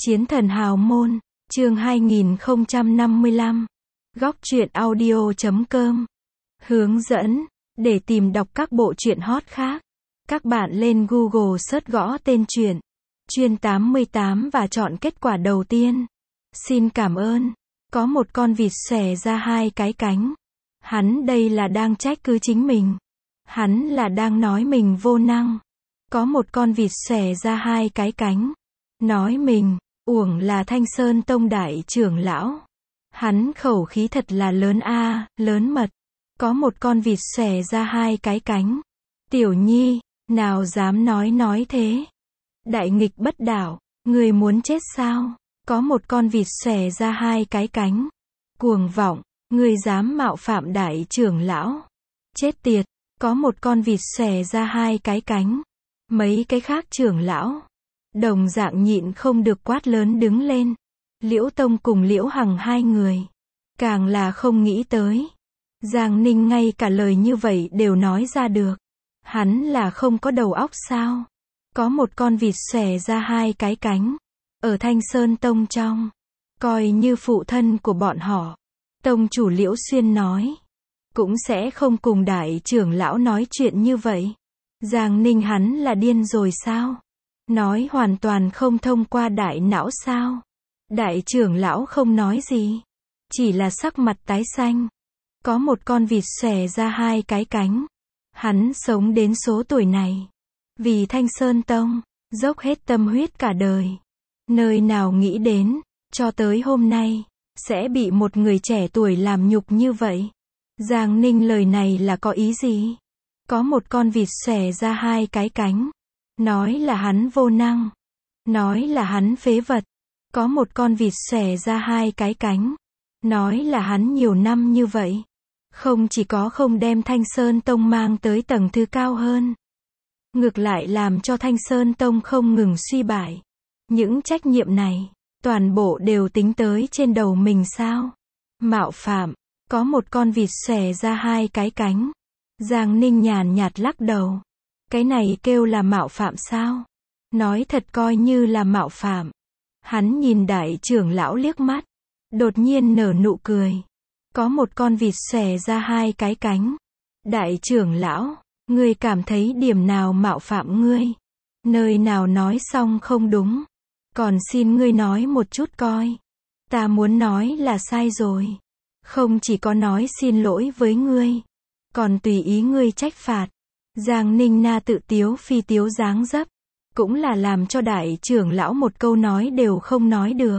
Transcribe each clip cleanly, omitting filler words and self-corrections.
Chiến thần hào môn, chương 2055. Góc truyện audio.com. Hướng dẫn, để tìm đọc các bộ truyện hot khác. Các bạn lên Google search gõ tên truyện Chuyên 88 và chọn kết quả đầu tiên. Xin cảm ơn. Có một con vịt xòe ra hai cái cánh. Hắn đây là đang trách cứ chính mình. Hắn là đang nói mình vô năng. Có một con vịt xòe ra hai cái cánh. Nói mình, uổng là Thanh Sơn Tông đại trưởng lão. Hắn khẩu khí thật là lớn a, lớn mật. Có một con vịt xòe ra hai cái cánh. Tiểu Nhi, nào dám nói thế. Đại nghịch bất đạo, người muốn chết sao? Có một con vịt xòe ra hai cái cánh. Cuồng vọng, người dám mạo phạm đại trưởng lão. Chết tiệt, có một con vịt xòe ra hai cái cánh. Mấy cái khác trưởng lão đồng dạng nhịn không được quát lớn đứng lên. Liễu Tông cùng Liễu Hằng hai người càng là không nghĩ tới. Giang Ninh ngay cả lời như vậy đều nói ra được. Hắn là không có đầu óc sao? Có một con vịt xòe ra hai cái cánh. Ở Thanh Sơn Tông trong, coi như phụ thân của bọn họ. Tông chủ Liễu Xuyên nói, cũng sẽ không cùng đại trưởng lão nói chuyện như vậy. Giang Ninh hắn là điên rồi sao? Nói hoàn toàn không thông qua đại não sao? Đại trưởng lão không nói gì, chỉ là sắc mặt tái xanh. Có một con vịt xòe ra hai cái cánh. Hắn sống đến số tuổi này, vì Thanh Sơn Tông, dốc hết tâm huyết cả đời. Nơi nào nghĩ đến, cho tới hôm nay, sẽ bị một người trẻ tuổi làm nhục như vậy. Giang Ninh lời này là có ý gì? Có một con vịt xòe ra hai cái cánh. Nói là hắn vô năng. Nói là hắn phế vật. Có một con vịt xòe ra hai cái cánh. Nói là hắn nhiều năm như vậy. Không chỉ có không đem Thanh Sơn Tông mang tới tầng thứ cao hơn. Ngược lại làm cho Thanh Sơn Tông không ngừng suy bại. Những trách nhiệm này, toàn bộ đều tính tới trên đầu mình sao? Mạo phạm, có một con vịt xòe ra hai cái cánh. Giang Ninh nhàn nhạt lắc đầu. Cái này kêu là mạo phạm sao? Nói thật coi như là mạo phạm. Hắn nhìn đại trưởng lão liếc mắt. Đột nhiên nở nụ cười. Có một con vịt xòe ra hai cái cánh. Đại trưởng lão, ngươi cảm thấy điểm nào mạo phạm ngươi? Nơi nào nói xong không đúng? Còn xin ngươi nói một chút coi. Ta muốn nói là sai rồi. Không chỉ có nói xin lỗi với ngươi, còn tùy ý ngươi trách phạt. Giang Ninh na tự tiếu phi tiếu dáng dấp, cũng là làm cho đại trưởng lão một câu nói đều không nói được.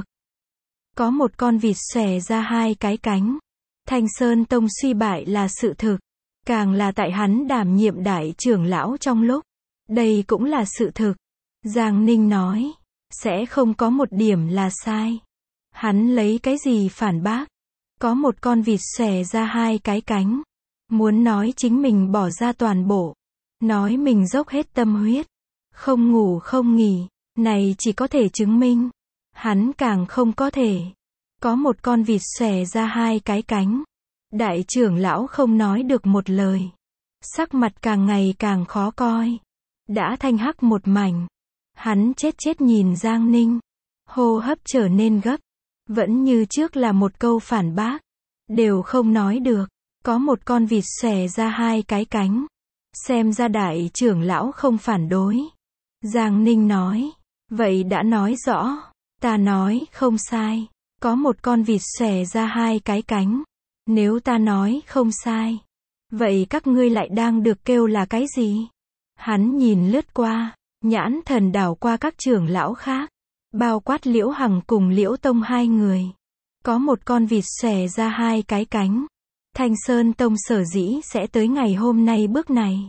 Có một con vịt xòe ra hai cái cánh. Thanh Sơn Tông suy bại là sự thực, càng là tại hắn đảm nhiệm đại trưởng lão trong lúc. Đây cũng là sự thực. Giang Ninh nói, sẽ không có một điểm là sai. Hắn lấy cái gì phản bác? Có một con vịt xòe ra hai cái cánh. Muốn nói chính mình bỏ ra toàn bộ. Nói mình dốc hết tâm huyết. Không ngủ không nghỉ. Này chỉ có thể chứng minh. Hắn càng không có thể. Có một con vịt xòe ra hai cái cánh. Đại trưởng lão không nói được một lời. Sắc mặt càng ngày càng khó coi. Đã thanh hắc một mảnh. Hắn chết nhìn Giang Ninh. Hô hấp trở nên gấp. Vẫn như trước là một câu phản bác. Đều không nói được. Có một con vịt xòe ra hai cái cánh. Xem ra đại trưởng lão không phản đối. Giang Ninh nói. Vậy đã nói rõ. Ta nói không sai. Có một con vịt xòe ra hai cái cánh. Nếu ta nói không sai, vậy các ngươi lại đang được kêu là cái gì? Hắn nhìn lướt qua, nhãn thần đảo qua các trưởng lão khác, bao quát Liễu Hằng cùng Liễu Tông hai người. Có một con vịt xòe ra hai cái cánh. Thanh Sơn Tông sở dĩ sẽ tới ngày hôm nay bước này.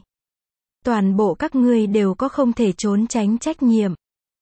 Toàn bộ các ngươi đều có không thể trốn tránh trách nhiệm.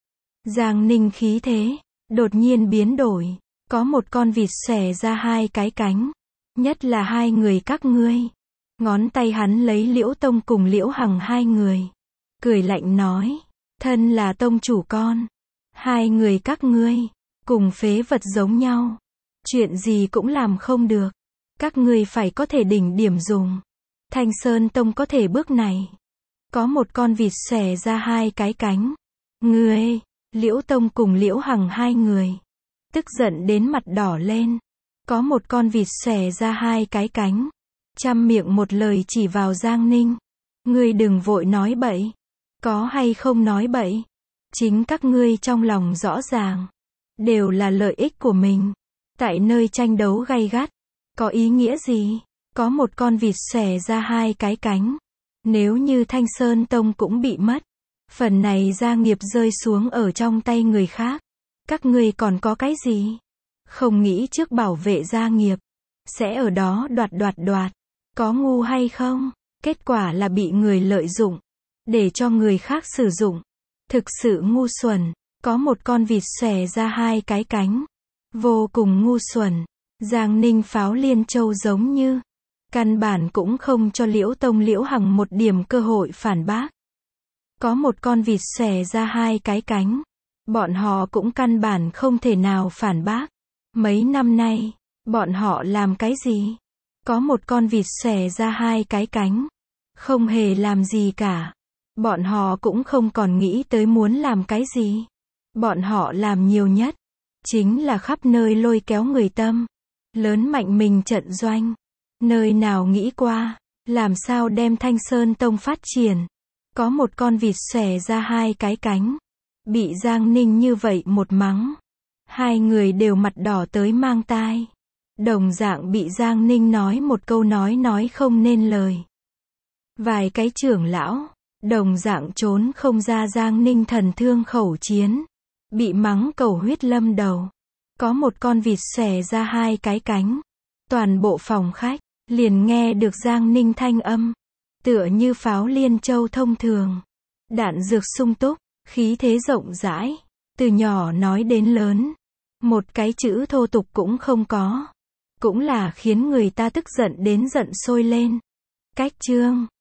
Giang Ninh khí thế đột nhiên biến đổi. Có một con vịt xòe ra hai cái cánh. Nhất là hai người các ngươi. Ngón tay hắn lấy Liễu Tông cùng Liễu Hằng hai người. Cười lạnh nói. Thân là tông chủ con. Hai người các ngươi. Cùng phế vật giống nhau. Chuyện gì cũng làm không được. Các ngươi phải có thể đỉnh điểm dùng. Thanh Sơn Tông có thể bước này. Có một con vịt xòe ra hai cái cánh. Ngươi, Liễu Tông cùng Liễu Hằng hai người, tức giận đến mặt đỏ lên. Có một con vịt xòe ra hai cái cánh, trăm miệng một lời chỉ vào Giang Ninh. Ngươi đừng vội nói bậy. Có hay không nói bậy? Chính các ngươi trong lòng rõ ràng. Đều là lợi ích của mình. Tại nơi tranh đấu gay gắt. Có ý nghĩa gì? Có một con vịt xòe ra hai cái cánh. Nếu như Thanh Sơn Tông cũng bị mất, phần này gia nghiệp rơi xuống ở trong tay người khác, các ngươi còn có cái gì? Không nghĩ trước bảo vệ gia nghiệp, sẽ ở đó đoạt. Có ngu hay không? Kết quả là bị người lợi dụng, để cho người khác sử dụng. Thực sự ngu xuẩn. Có một con vịt xòe ra hai cái cánh. Vô cùng ngu xuẩn. Giang Ninh Pháo Liên Châu giống như căn bản cũng không cho Liễu Tông Liễu Hằng một điểm cơ hội phản bác. Có một con vịt xòe ra hai cái cánh. Bọn họ cũng căn bản không thể nào phản bác. Mấy năm nay, bọn họ làm cái gì? Có một con vịt xòe ra hai cái cánh. Không hề làm gì cả. Bọn họ cũng không còn nghĩ tới muốn làm cái gì. Bọn họ làm nhiều nhất, chính là khắp nơi lôi kéo người tâm. Lớn mạnh mình trận doanh. Nơi nào nghĩ qua, làm sao đem Thanh Sơn Tông phát triển. Có một con vịt xòe ra hai cái cánh. Bị Giang Ninh như vậy một mắng. Hai người đều mặt đỏ tới mang tai. Đồng dạng bị Giang Ninh nói một câu nói không nên lời. Vài cái trưởng lão, đồng dạng trốn không ra Giang Ninh thần thương khẩu chiến. Bị mắng cầu huyết lâm đầu. Có một con vịt xòe ra hai cái cánh. Toàn bộ phòng khách, liền nghe được Giang Ninh thanh âm. Tựa như pháo liên châu thông thường. Đạn dược sung túc, khí thế rộng rãi. Từ nhỏ nói đến lớn. Một cái chữ thô tục cũng không có. Cũng là khiến người ta tức giận đến giận sôi lên. Cách chương